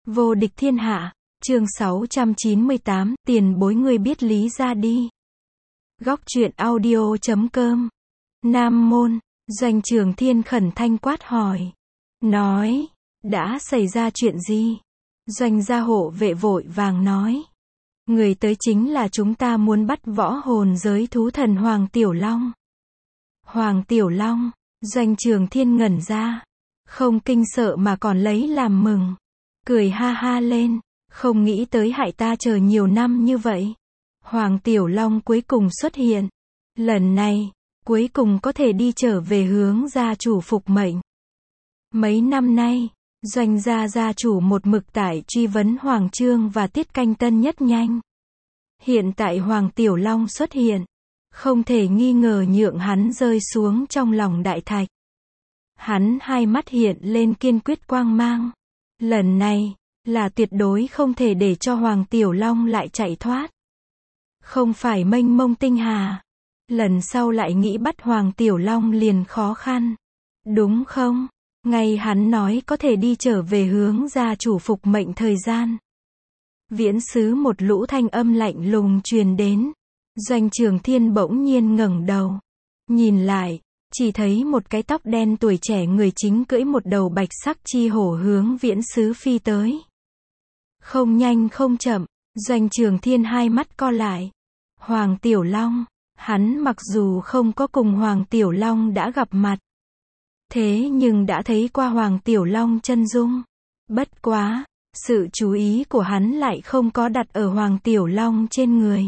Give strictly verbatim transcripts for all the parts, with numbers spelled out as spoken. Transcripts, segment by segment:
Vô địch thiên hạ, chương sáu trăm chín mươi tám, tiền bối ngươi biết lý ra đi. Góc truyện audio chấm com. Nam môn, Doanh Trường Thiên khẩn thanh quát hỏi. Nói, đã xảy ra chuyện gì? Doanh gia hộ vệ vội vàng nói. Người tới chính là chúng ta muốn bắt võ hồn giới thú thần Hoàng Tiểu Long. Hoàng Tiểu Long, Doanh Trường Thiên ngẩn ra. Không kinh sợ mà còn lấy làm mừng. Cười ha ha lên, không nghĩ tới hại ta chờ nhiều năm như vậy. Hoàng Tiểu Long cuối cùng xuất hiện. Lần này, cuối cùng có thể đi trở về hướng gia chủ phục mệnh. Mấy năm nay, Doanh gia gia chủ một mực tại truy vấn Hoàng Trương và Tiết Canh Tân nhất nhanh. Hiện tại Hoàng Tiểu Long xuất hiện, không thể nghi ngờ nhượng hắn rơi xuống trong lòng đại thạch. Hắn hai mắt hiện lên kiên quyết quang mang. Lần này, là tuyệt đối không thể để cho Hoàng Tiểu Long lại chạy thoát. Không phải mênh mông tinh hà. Lần sau lại nghĩ bắt Hoàng Tiểu Long liền khó khăn. Đúng không? Ngay hắn nói có thể đi trở về hướng gia chủ phục mệnh thời gian. Viễn xứ một lũ thanh âm lạnh lùng truyền đến. Doanh Trường Thiên bỗng nhiên ngẩng đầu. Nhìn lại, chỉ thấy một cái tóc đen tuổi trẻ người chính cưỡi một đầu bạch sắc chi hổ hướng viễn xứ phi tới. Không nhanh không chậm, Doanh Trường Thiên hai mắt co lại. Hoàng Tiểu Long, hắn mặc dù không có cùng Hoàng Tiểu Long đã gặp mặt. Thế nhưng đã thấy qua Hoàng Tiểu Long chân dung. Bất quá, sự chú ý của hắn lại không có đặt ở Hoàng Tiểu Long trên người.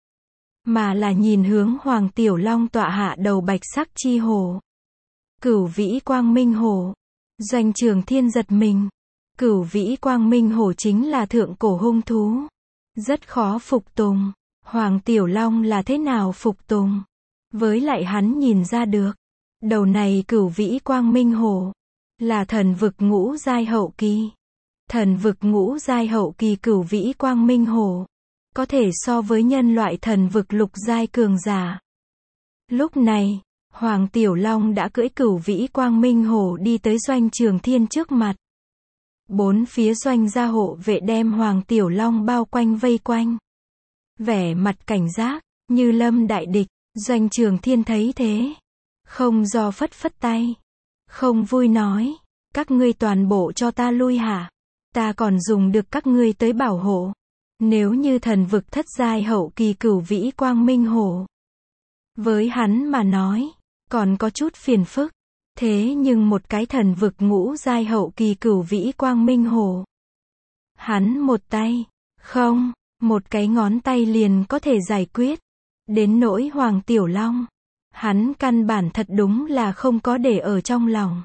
Mà là nhìn hướng Hoàng Tiểu Long tọa hạ đầu bạch sắc chi hổ. Cửu vĩ quang minh hổ. Doanh Trường Thiên giật mình. Cửu vĩ quang minh hổ chính là thượng cổ hung thú. Rất khó phục tùng. Hoàng Tiểu Long là thế nào phục tùng? Với lại hắn nhìn ra được. Đầu này cửu vĩ quang minh hổ. Là thần vực ngũ giai hậu kỳ. Thần vực ngũ giai hậu kỳ cửu vĩ quang minh hổ. Có thể so với nhân loại thần vực lục giai cường giả. Lúc này, Hoàng Tiểu Long đã cưỡi cửu vĩ quang minh hổ đi tới Doanh Trường Thiên trước mặt. Bốn phía Doanh gia hộ vệ đem Hoàng Tiểu Long bao quanh vây quanh. Vẻ mặt cảnh giác, như lâm đại địch. Doanh Trường Thiên thấy thế. Không do phất phất tay. Không vui nói. Các ngươi toàn bộ cho ta lui hả? Ta còn dùng được các ngươi tới bảo hộ. Nếu như thần vực thất giai hậu kỳ cửu vĩ quang minh hổ. Với hắn mà nói, còn có chút phiền phức. Thế nhưng một cái thần vực ngũ giai hậu kỳ cửu vĩ quang minh hổ. Hắn một tay, không, một cái ngón tay liền có thể giải quyết. Đến nỗi Hoàng Tiểu Long. Hắn căn bản thật đúng là không có để ở trong lòng.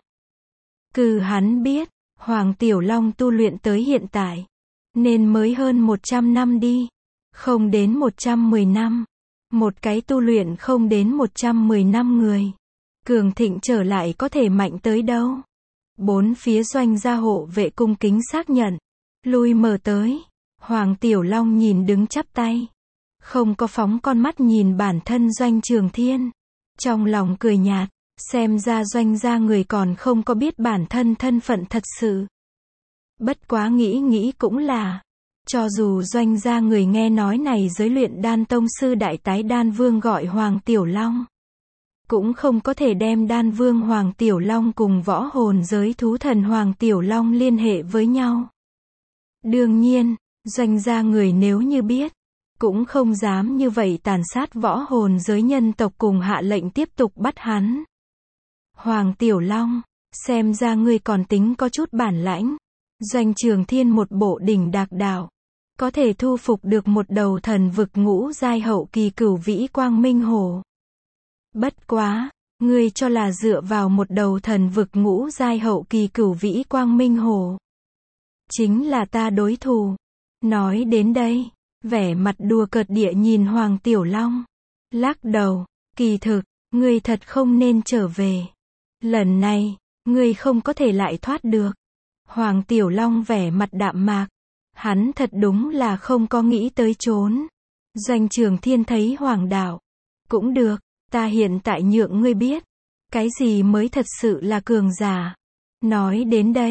Cứ hắn biết, Hoàng Tiểu Long tu luyện tới hiện tại. Nên mới hơn một trăm năm đi. Không đến một trăm mười năm. Một cái tu luyện không đến một trăm mười năm người. Cường thịnh trở lại có thể mạnh tới đâu. Bốn phía Doanh gia hộ vệ cung kính xác nhận. Lui mở tới. Hoàng Tiểu Long nhìn đứng chắp tay. Không có phóng con mắt nhìn bản thân Doanh Trường Thiên. Trong lòng cười nhạt. Xem ra Doanh gia người còn không có biết bản thân thân phận thật sự. Bất quá nghĩ nghĩ cũng là, cho dù Doanh gia người nghe nói này giới luyện đan tông sư đại tái đan vương gọi Hoàng Tiểu Long. Cũng không có thể đem đan vương Hoàng Tiểu Long cùng võ hồn giới thú thần Hoàng Tiểu Long liên hệ với nhau. Đương nhiên, Doanh gia người nếu như biết, cũng không dám như vậy tàn sát võ hồn giới nhân tộc cùng hạ lệnh tiếp tục bắt hắn. Hoàng Tiểu Long, xem ra ngươi còn tính có chút bản lãnh. Doanh Trường Thiên một bộ đỉnh đạc đạo. Có thể thu phục được một đầu thần vực ngũ giai hậu kỳ cửu vĩ quang minh hổ. Bất quá, ngươi cho là dựa vào một đầu thần vực ngũ giai hậu kỳ cửu vĩ quang minh hổ. Chính là ta đối thủ. Nói đến đây, vẻ mặt đùa cợt địa nhìn Hoàng Tiểu Long. Lắc đầu, kỳ thực, ngươi thật không nên trở về. Lần này, ngươi không có thể lại thoát được. Hoàng Tiểu Long vẻ mặt đạm mạc. Hắn thật đúng là không có nghĩ tới trốn. Doanh Trường Thiên thấy Hoàng đạo. Cũng được, ta hiện tại nhượng ngươi biết. Cái gì mới thật sự là cường giả. Nói đến đây,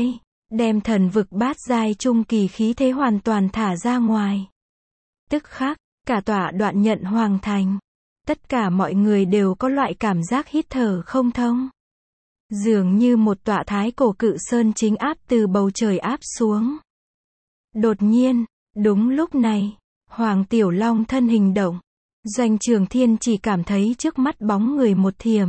đem thần vực bát giai trung kỳ khí thế hoàn toàn thả ra ngoài. Tức khắc, cả tọa đoạn nhận hoàng thành. Tất cả mọi người đều có loại cảm giác hít thở không thông. Dường như một tọa thái cổ cự sơn chính áp từ bầu trời áp xuống. Đột nhiên, đúng lúc này, Hoàng Tiểu Long thân hình động. Doanh Trường Thiên chỉ cảm thấy trước mắt bóng người một thiểm.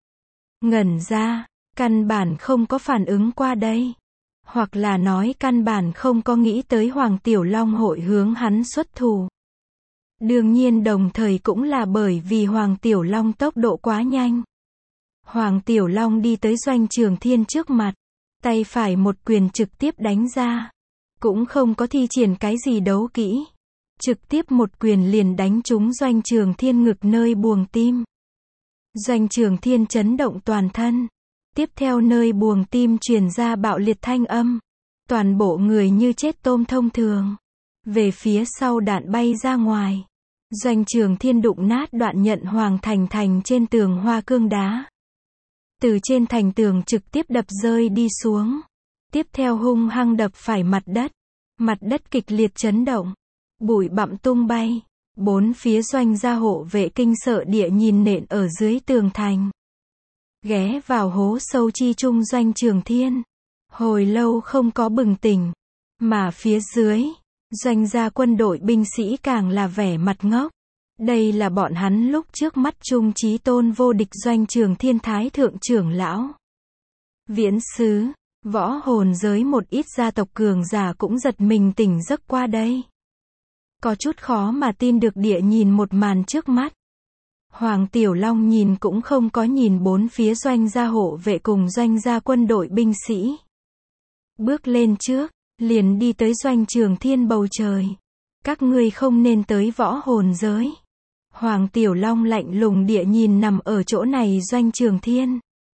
Ngẩn ra, căn bản không có phản ứng qua đây. Hoặc là nói căn bản không có nghĩ tới Hoàng Tiểu Long hội hướng hắn xuất thủ. Đương nhiên đồng thời cũng là bởi vì Hoàng Tiểu Long tốc độ quá nhanh. Hoàng Tiểu Long đi tới Doanh Trường Thiên trước mặt. Tay phải một quyền trực tiếp đánh ra. Cũng không có thi triển cái gì đấu kỹ. Trực tiếp một quyền liền đánh trúng Doanh Trường Thiên ngực nơi buồng tim. Doanh Trường Thiên chấn động toàn thân. Tiếp theo nơi buồng tim truyền ra bạo liệt thanh âm. Toàn bộ người như chết tôm thông thường. Về phía sau đạn bay ra ngoài. Doanh Trường Thiên đụng nát đoạn nhận hoàng thành thành trên tường hoa cương đá. Từ trên thành tường trực tiếp đập rơi đi xuống. Tiếp theo hung hăng đập phải mặt đất. Mặt đất kịch liệt chấn động. Bụi bặm tung bay. Bốn phía Doanh gia hộ vệ kinh sợ địa nhìn nện ở dưới tường thành. Ghé vào hố sâu chi trung Doanh Trường Thiên. Hồi lâu không có bừng tỉnh. Mà phía dưới, Doanh gia quân đội binh sĩ càng là vẻ mặt ngốc. Đây là bọn hắn lúc trước mắt trung chí tôn vô địch Doanh Trường Thiên thái thượng trưởng lão. Viễn sứ, võ hồn giới một ít gia tộc cường giả cũng giật mình tỉnh giấc qua đây. Có chút khó mà tin được địa nhìn một màn trước mắt. Hoàng Tiểu Long nhìn cũng không có nhìn bốn phía Doanh gia hộ vệ cùng Doanh gia quân đội binh sĩ. Bước lên trước, liền đi tới Doanh Trường Thiên bầu trời. Các ngươi không nên tới võ hồn giới. Hoàng Tiểu Long lạnh lùng địa nhìn nằm ở chỗ này Doanh Trường Thiên.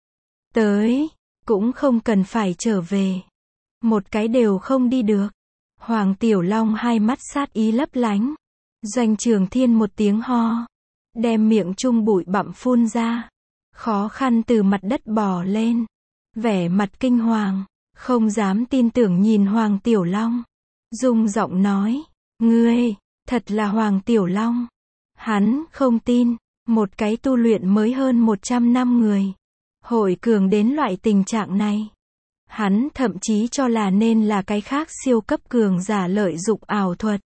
Tới, cũng không cần phải trở về. Một cái đều không đi được. Hoàng Tiểu Long hai mắt sát ý lấp lánh. Doanh Trường Thiên một tiếng ho. Đem miệng chung bụi bặm phun ra. Khó khăn từ mặt đất bò lên. Vẻ mặt kinh hoàng. Không dám tin tưởng nhìn Hoàng Tiểu Long. Rung giọng nói. Ngươi, thật là Hoàng Tiểu Long. Hắn không tin. Một cái tu luyện mới hơn một trăm năm người. Hội cường đến loại tình trạng này. Hắn thậm chí cho là nên là cái khác siêu cấp cường giả lợi dụng ảo thuật.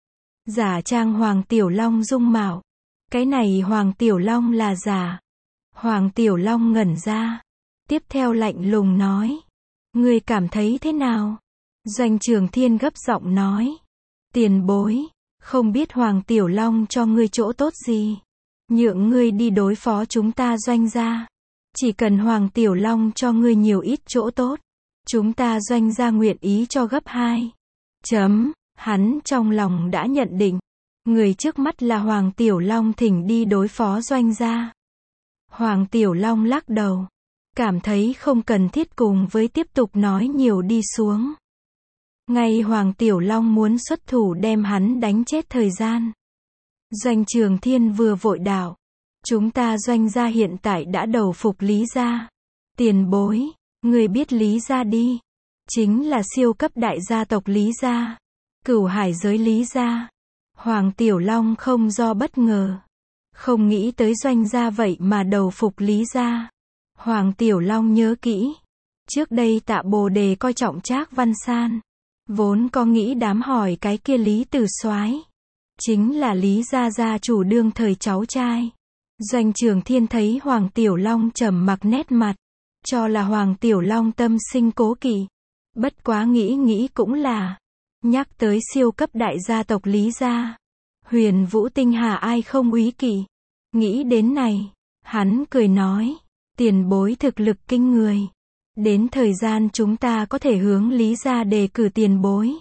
Giả trang Hoàng Tiểu Long dung mạo. Cái này Hoàng Tiểu Long là giả. Hoàng Tiểu Long ngẩn ra. Tiếp theo lạnh lùng nói. Ngươi cảm thấy thế nào? Doanh Trường Thiên gấp giọng nói. Tiền bối. Không biết Hoàng Tiểu Long cho ngươi chỗ tốt gì. Nhượng ngươi đi đối phó chúng ta Doanh gia. Chỉ cần Hoàng Tiểu Long cho ngươi nhiều ít chỗ tốt. Chúng ta Doanh gia nguyện ý cho gấp hai. Chấm. Hắn trong lòng đã nhận định. Người trước mắt là Hoàng Tiểu Long thỉnh đi đối phó Doanh gia. Hoàng Tiểu Long lắc đầu. Cảm thấy không cần thiết cùng với tiếp tục nói nhiều đi xuống. Ngay Hoàng Tiểu Long muốn xuất thủ đem hắn đánh chết thời gian. Doanh Trường Thiên vừa vội đạo. Chúng ta Doanh gia hiện tại đã đầu phục Lý gia. Tiền bối, người biết Lý gia đi. Chính là siêu cấp đại gia tộc Lý gia. Cửu hải giới Lý gia. Hoàng Tiểu Long không do bất ngờ. Không nghĩ tới Doanh gia vậy mà đầu phục Lý gia. Hoàng Tiểu Long nhớ kỹ. Trước đây Tạ Bồ Đề coi trọng Trác Văn San. Vốn có nghĩ đám hỏi cái kia Lý Tử Soái. Chính là Lý gia gia chủ đương thời cháu trai. Doanh Trường Thiên thấy Hoàng Tiểu Long trầm mặc nét mặt. Cho là Hoàng Tiểu Long tâm sinh cố kỵ. Bất quá nghĩ nghĩ cũng là. Nhắc tới siêu cấp đại gia tộc Lý gia. Huyền Vũ Tinh Hà ai không úy kỵ. Nghĩ đến này. Hắn cười nói. Tiền bối thực lực kinh người. Đến thời gian chúng ta có thể hướng Lý gia đề cử tiền bối.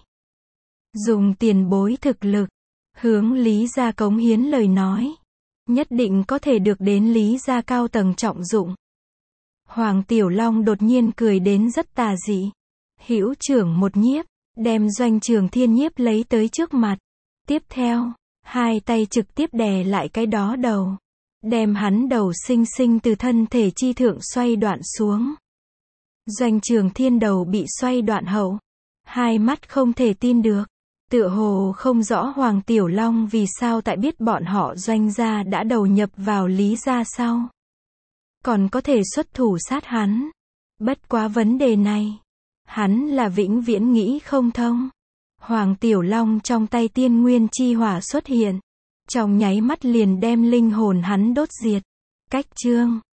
Dùng tiền bối thực lực. Hướng Lý gia cống hiến lời nói. Nhất định có thể được đến Lý gia cao tầng trọng dụng. Hoàng Tiểu Long đột nhiên cười đến rất tà dị. Hữu trưởng một nhiếp. Đem Doanh Trường Thiên nhiếp lấy tới trước mặt. Tiếp theo. Hai tay trực tiếp đè lại cái đó đầu. Đem hắn đầu xinh xinh từ thân thể chi thượng xoay đoạn xuống. Doanh Trường Thiên đầu bị xoay đoạn hậu. Hai mắt không thể tin được. Tựa hồ không rõ Hoàng Tiểu Long vì sao tại biết bọn họ Doanh gia đã đầu nhập vào Lý gia sau. Còn có thể xuất thủ sát hắn. Bất quá vấn đề này. Hắn là vĩnh viễn nghĩ không thông. Hoàng Tiểu Long trong tay tiên nguyên chi hỏa xuất hiện. Trong nháy mắt liền đem linh hồn hắn đốt diệt. Cách chương